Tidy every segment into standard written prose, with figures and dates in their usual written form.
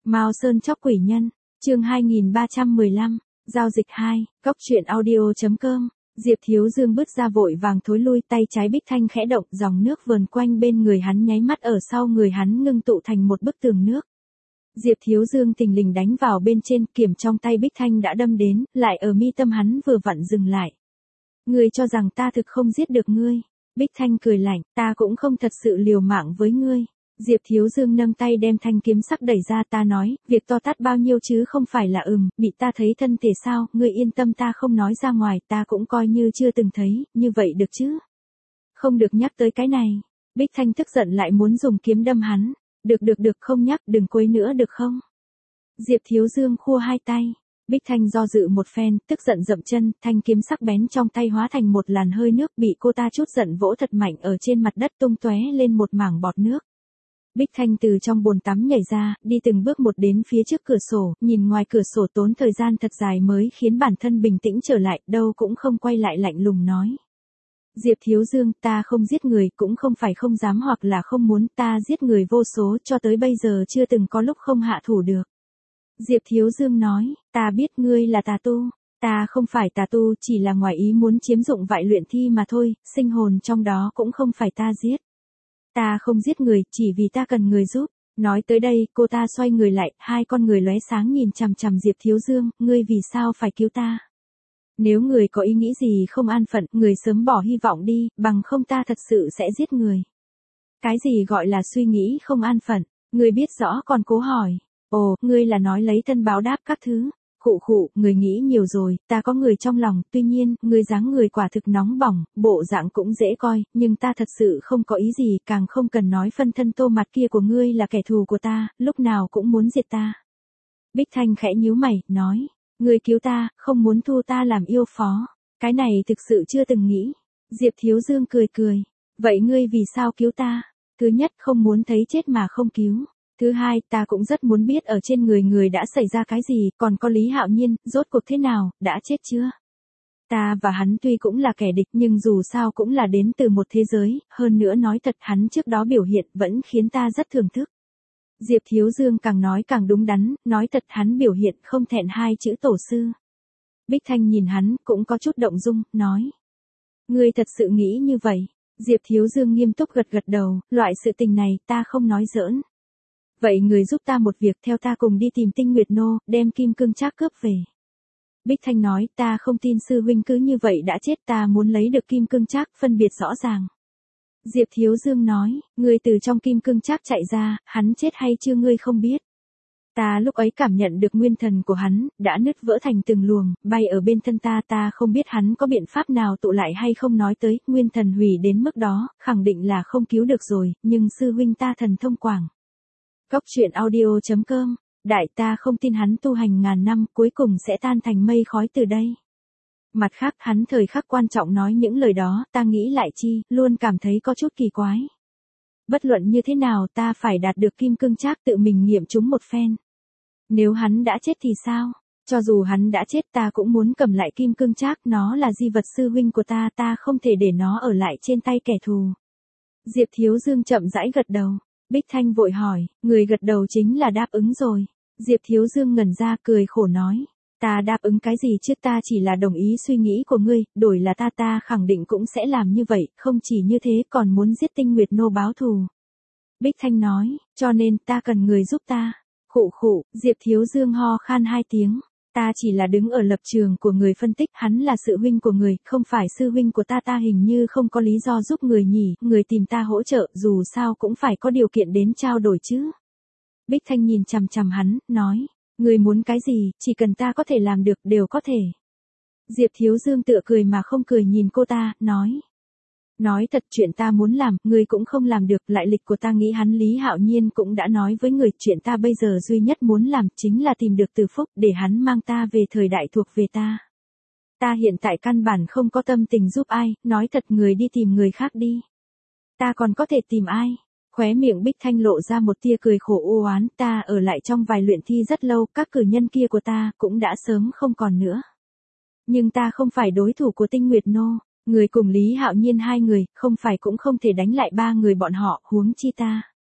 Mao Sơn chóc quỷ nhân, chương 2315, giao dịch 2, cóc truyện audio.com. Diệp Thiếu Dương bước ra vội vàng thối lui, tay trái Bích Thanh khẽ động, dòng nước vờn quanh bên người hắn nháy mắt ở sau người hắn ngưng tụ thành một bức tường nước. Diệp Thiếu Dương thình lình đánh vào bên trên, kiếm trong tay Bích Thanh đã đâm đến, lại ở mi tâm hắn vừa vặn dừng lại. Ngươi cho rằng ta thực không giết được ngươi? Bích Thanh cười lạnh, ta cũng không thật sự liều mạng với ngươi. Diệp Thiếu Dương nâng tay đem thanh kiếm sắc đẩy ra, ta nói, việc to tát bao nhiêu chứ không phải là bị ta thấy thân thể sao, ngươi yên tâm, ta không nói ra ngoài, ta cũng coi như chưa từng thấy, như vậy được chứ? Không được nhắc tới cái này. Bích Thanh tức giận lại muốn dùng kiếm đâm hắn. Được, không nhắc, đừng quấy nữa được không? Diệp Thiếu Dương khua hai tay. Bích Thanh do dự một phen, tức giận dậm chân, thanh kiếm sắc bén trong tay hóa thành một làn hơi nước, bị cô ta chút giận vỗ thật mạnh ở trên mặt đất, tung tóe lên một mảng bọt nước. Bích Thanh từ trong bồn tắm nhảy ra, đi từng bước một đến phía trước cửa sổ, nhìn ngoài cửa sổ tốn thời gian thật dài mới khiến bản thân bình tĩnh trở lại, đâu cũng không quay lại lạnh lùng nói. Diệp Thiếu Dương, ta không giết người, cũng không phải không dám hoặc là không muốn, ta giết người vô số, cho tới bây giờ chưa từng có lúc không hạ thủ được. Diệp Thiếu Dương nói, ta biết ngươi là tà tu, ta không phải tà tu, chỉ là ngoài ý muốn chiếm dụng vại luyện thi mà thôi, sinh hồn trong đó cũng không phải ta giết. Ta không giết người, chỉ vì ta cần người giúp. Nói tới đây, cô ta xoay người lại, hai con người lóe sáng nhìn chằm chằm Diệp Thiếu Dương, ngươi vì sao phải cứu ta? Nếu người có ý nghĩ gì không an phận, người sớm bỏ hy vọng đi, bằng không ta thật sự sẽ giết người. Cái gì gọi là suy nghĩ không an phận, người biết rõ còn cố hỏi. Ồ, ngươi là nói lấy thân báo đáp các thứ. Khụ, người nghĩ nhiều rồi, ta có người trong lòng, tuy nhiên, người dáng người quả thực nóng bỏng, bộ dạng cũng dễ coi, nhưng ta thật sự không có ý gì, càng không cần nói phân thân tô mặt kia của ngươi là kẻ thù của ta, lúc nào cũng muốn diệt ta. Bích Thanh khẽ nhíu mày, nói, ngươi cứu ta, không muốn thu ta làm yêu phó, cái này thực sự chưa từng nghĩ. Diệp Thiếu Dương cười, vậy ngươi vì sao cứu ta? Thứ nhất, không muốn thấy chết mà không cứu. Thứ hai, ta cũng rất muốn biết ở trên người đã xảy ra cái gì, còn có Lý Hạo Nhiên, rốt cuộc thế nào, đã chết chưa? Ta và hắn tuy cũng là kẻ địch nhưng dù sao cũng là đến từ một thế giới, hơn nữa nói thật hắn trước đó biểu hiện vẫn khiến ta rất thưởng thức. Diệp Thiếu Dương càng nói càng đúng đắn, nói thật hắn biểu hiện không thẹn hai chữ tổ sư. Bích Thanh nhìn hắn cũng có chút động dung, nói. Ngươi thật sự nghĩ như vậy? Diệp Thiếu Dương nghiêm túc gật đầu, loại sự tình này ta không nói giỡn. Vậy người giúp ta một việc, theo ta cùng đi tìm Tinh Nguyệt Nô, đem kim cương trác cướp về. Bích Thanh nói, ta không tin sư huynh cứ như vậy đã chết, ta muốn lấy được kim cương trác, phân biệt rõ ràng. Diệp Thiếu Dương nói, ngươi từ trong kim cương trác chạy ra, hắn chết hay chưa ngươi không biết. Ta lúc ấy cảm nhận được nguyên thần của hắn, đã nứt vỡ thành từng luồng, bay ở bên thân ta không biết hắn có biện pháp nào tụ lại hay không, nói tới, nguyên thần hủy đến mức đó, khẳng định là không cứu được rồi, nhưng sư huynh ta thần thông quảng. Cóc truyện audio.com, đại ta không tin hắn tu hành ngàn năm cuối cùng sẽ tan thành mây khói từ đây. Mặt khác hắn thời khắc quan trọng nói những lời đó, ta nghĩ lại chi, luôn cảm thấy có chút kỳ quái. Bất luận như thế nào ta phải đạt được kim cương trác tự mình nghiệm chúng một phen. Nếu hắn đã chết thì sao? Cho dù hắn đã chết ta cũng muốn cầm lại kim cương trác, nó là di vật sư huynh của ta không thể để nó ở lại trên tay kẻ thù. Diệp Thiếu Dương chậm rãi gật đầu. Bích Thanh vội hỏi, người gật đầu chính là đáp ứng rồi. Diệp Thiếu Dương ngẩn ra cười khổ nói, ta đáp ứng cái gì chứ, ta chỉ là đồng ý suy nghĩ của ngươi, đổi là ta khẳng định cũng sẽ làm như vậy, không chỉ như thế còn muốn giết Tinh Nguyệt Nô báo thù. Bích Thanh nói, cho nên ta cần người giúp ta. Khụ, Diệp Thiếu Dương ho khan hai tiếng. Ta chỉ là đứng ở lập trường của người phân tích, hắn là sự huynh của người, không phải sư huynh của ta hình như không có lý do giúp người nhỉ, người tìm ta hỗ trợ, dù sao cũng phải có điều kiện đến trao đổi chứ. Bích Thanh nhìn chằm hắn, nói, người muốn cái gì, chỉ cần ta có thể làm được, đều có thể. Diệp Thiếu Dương tựa cười mà không cười nhìn cô ta, nói. Nói thật chuyện ta muốn làm, người cũng không làm được, lại lịch của ta nghĩ hắn Lý Hạo Nhiên cũng đã nói với người, chuyện ta bây giờ duy nhất muốn làm chính là tìm được Từ Phúc để hắn mang ta về thời đại thuộc về ta. Ta hiện tại căn bản không có tâm tình giúp ai, nói thật người đi tìm người khác đi. Ta còn có thể tìm ai? Khóe miệng Bích Thanh lộ ra một tia cười khổ u oán, ta ở lại trong vài luyện thi rất lâu, các cử nhân kia của ta cũng đã sớm không còn nữa. Nhưng ta không phải đối thủ của Tinh Nguyệt Nô. Người cùng Lý Hạo Nhiên hai người, không phải cũng không thể đánh lại ba người bọn họ, huống chi ta.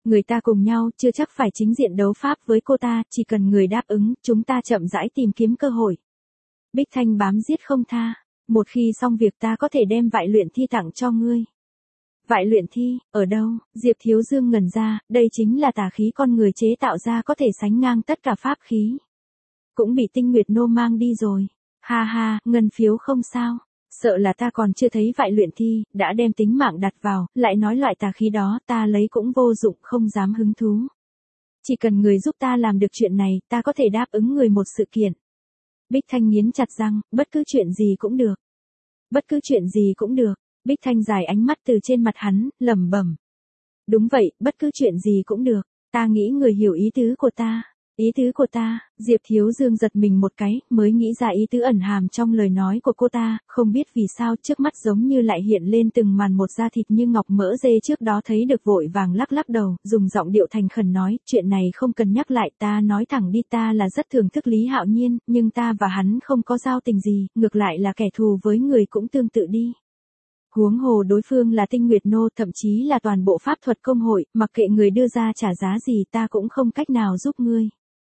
Người ta cùng nhau chưa chắc phải chính diện đấu pháp với cô ta, chỉ cần người đáp ứng, chúng ta chậm rãi tìm kiếm cơ hội. Bích Thanh bám giết không tha. Một khi xong việc ta có thể đem vại luyện thi tặng cho ngươi. Vại luyện thi, ở đâu? Diệp Thiếu Dương ngẩn ra, đây chính là tà khí con người chế tạo ra có thể sánh ngang tất cả pháp khí. Cũng bị Tinh Nguyệt Nô mang đi rồi. Ha ha, ngân phiếu không sao. Sợ là ta còn chưa thấy vại luyện thi, đã đem tính mạng đặt vào, lại nói loại tà khí đó ta lấy cũng vô dụng, không dám hứng thú. Chỉ cần người giúp ta làm được chuyện này, ta có thể đáp ứng người một sự kiện. Bích Thanh nghiến chặt răng, bất cứ chuyện gì cũng được. Bất cứ chuyện gì cũng được. Bích Thanh dài ánh mắt từ trên mặt hắn, lẩm bẩm. Đúng vậy, bất cứ chuyện gì cũng được. Ta nghĩ người hiểu ý tứ của ta. Ý tứ của ta, Diệp Thiếu Dương giật mình một cái, mới nghĩ ra ý tứ ẩn hàm trong lời nói của cô ta, không biết vì sao trước mắt giống như lại hiện lên từng màn một da thịt như ngọc mỡ dê trước đó thấy được, vội vàng lắc lắc đầu, dùng giọng điệu thành khẩn nói, chuyện này không cần nhắc lại, ta nói thẳng đi, ta là rất thưởng thức Lý Hạo Nhiên, nhưng ta và hắn không có giao tình gì, ngược lại là kẻ thù với người cũng tương tự đi. Huống hồ đối phương là Tinh Nguyệt Nô, thậm chí là toàn bộ pháp thuật công hội, mặc kệ người đưa ra trả giá gì ta cũng không cách nào giúp ngươi.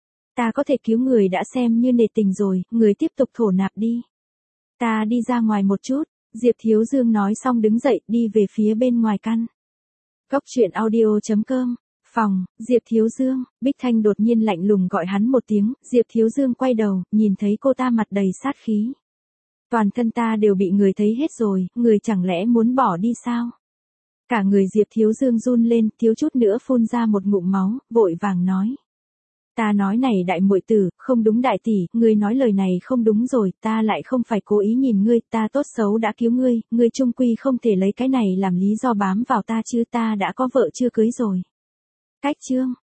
Ta có thể cứu người đã xem như nể tình rồi, người tiếp tục thổ nạp đi. Ta đi ra ngoài một chút, Diệp Thiếu Dương nói xong đứng dậy, đi về phía bên ngoài căn. Cốc truyện audio.com, phòng, Diệp Thiếu Dương, Bích Thanh đột nhiên lạnh lùng gọi hắn một tiếng, Diệp Thiếu Dương quay đầu, nhìn thấy cô ta mặt đầy sát khí. Toàn thân ta đều bị người thấy hết rồi, người chẳng lẽ muốn bỏ đi sao? Cả người Diệp Thiếu Dương run lên, thiếu chút nữa phun ra một ngụm máu, vội vàng nói. Ta nói này đại muội tử, không đúng đại tỷ, ngươi nói lời này không đúng rồi, ta lại không phải cố ý nhìn ngươi, ta tốt xấu đã cứu ngươi, ngươi chung quy không thể lấy cái này làm lý do bám vào ta chứ, ta đã có vợ chưa cưới rồi. Cách chương.